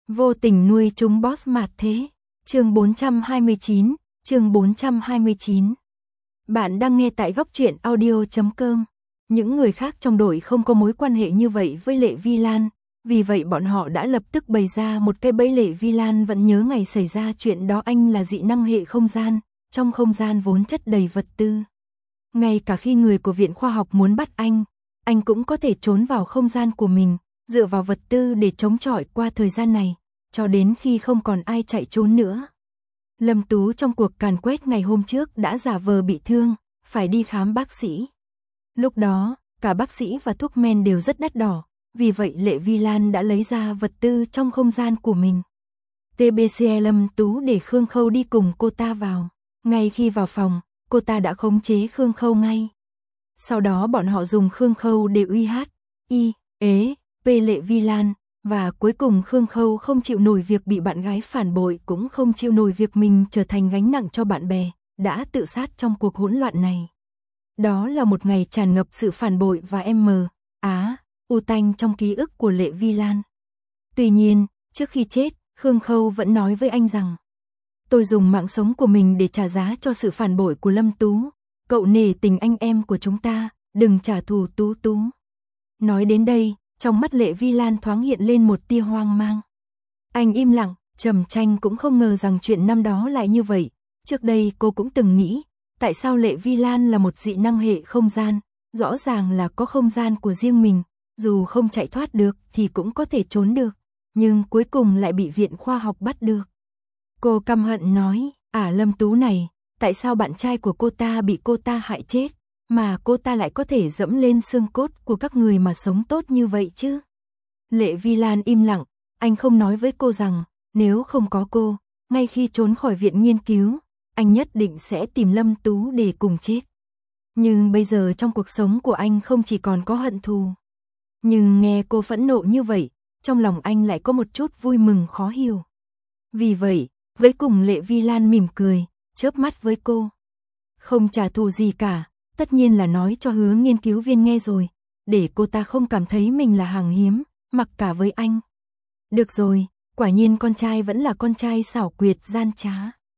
Vô tình nuôi chúng boss mạt thế. Chương 429, chương 429. Bạn đang nghe tại góc truyện audio.com. Những người khác trong đội không có mối quan hệ như vậy với Lệ Vi Lan, vì vậy bọn họ đã lập tức bày ra một cái bẫy. Lệ Vi Lan vẫn nhớ ngày xảy ra chuyện đó. Anh là dị năng hệ không gian, trong không gian vốn chất đầy vật tư. Ngay cả khi người của Viện Khoa học muốn bắt anh cũng có thể trốn vào không gian của mình, dựa vào vật tư để chống chọi qua thời gian này, cho đến khi không còn ai chạy trốn nữa. Lâm Tú trong cuộc càn quét ngày hôm trước đã giả vờ bị thương, phải đi khám bác sĩ. Lúc đó, cả bác sĩ và thuốc men đều rất đắt đỏ, vì vậy Lệ Vi Lan đã lấy ra vật tư trong không gian của mình. TBC Lâm Tú để Khương Khâu đi cùng cô ta vào. Ngay khi vào phòng, cô ta đã khống chế Khương Khâu ngay. Sau đó bọn họ dùng Khương Khâu để uy Lệ Vi Lan, và cuối cùng Khương Khâu không chịu nổi việc bị bạn gái phản bội, cũng không chịu nổi việc mình trở thành gánh nặng cho bạn bè, đã tự sát trong cuộc hỗn loạn này. Đó là một ngày tràn ngập sự phản bội và u tanh trong ký ức của Lệ Vi Lan. Tuy nhiên, trước khi chết, Khương Khâu vẫn nói với anh rằng: "Tôi dùng mạng sống của mình để trả giá cho sự phản bội của Lâm Tú. Cậu nể tình anh em của chúng ta, đừng trả thù Tú Tú." Nói đến đây, trong mắt Lệ Vi Lan thoáng hiện lên một tia hoang mang. Anh im lặng, Trầm Tranh cũng không ngờ rằng chuyện năm đó lại như vậy. Trước đây cô cũng từng nghĩ, tại sao Lệ Vi Lan là một dị năng hệ không gian, rõ ràng là có không gian của riêng mình, dù không chạy thoát được thì cũng có thể trốn được, nhưng cuối cùng lại bị Viện Khoa học bắt được. Cô căm hận nói: Lâm Tú này, tại sao bạn trai của cô ta bị cô ta hại chết, mà cô ta lại có thể dẫm lên xương cốt của các người mà sống tốt như vậy chứ?" Lệ Vi Lan im lặng, anh không nói với cô rằng, nếu không có cô, ngay khi trốn khỏi viện nghiên cứu, anh nhất định sẽ tìm Lâm Tú để cùng chết. Nhưng bây giờ trong cuộc sống của anh không chỉ còn có hận thù. Nhưng nghe cô phẫn nộ như vậy, trong lòng anh lại có một chút vui mừng khó hiểu. Vì vậy, với cùng Lệ Vi Lan mỉm cười, chớp mắt với cô. Không trả thù gì cả, tất nhiên là nói cho Hứa nghiên cứu viên nghe rồi, để cô ta không cảm thấy mình là hàng hiếm, mặc cả với anh. Được rồi, quả nhiên con trai vẫn là con trai xảo quyệt gian trá.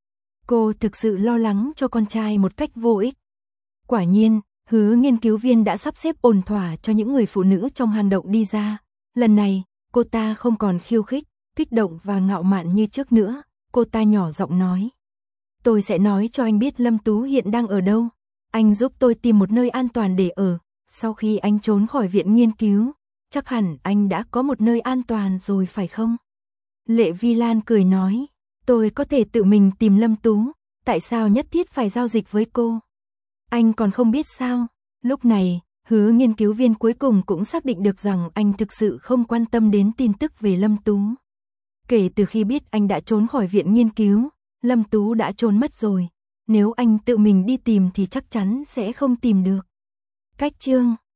Cô thực sự lo lắng cho con trai một cách vô ích. Quả nhiên, Hứa nghiên cứu viên đã sắp xếp ổn thỏa cho những người phụ nữ trong hang động đi ra. Lần này, cô ta không còn khiêu khích, kích động và ngạo mạn như trước nữa. Cô ta nhỏ giọng nói: "Tôi sẽ nói cho anh biết Lâm Tú hiện đang ở đâu. Anh giúp tôi tìm một nơi an toàn để ở. Sau khi anh trốn khỏi viện nghiên cứu, chắc hẳn anh đã có một nơi an toàn rồi phải không?" Lệ Vi Lan cười nói: "Tôi có thể tự mình tìm Lâm Tú, tại sao nhất thiết phải giao dịch với cô? Anh còn không biết sao?" Lúc này, Hứa nghiên cứu viên cuối cùng cũng xác định được rằng anh thực sự không quan tâm đến tin tức về Lâm Tú. Kể từ khi biết anh đã trốn khỏi viện nghiên cứu, Lâm Tú đã trốn mất rồi. Nếu anh tự mình đi tìm thì chắc chắn sẽ không tìm được. Cách chương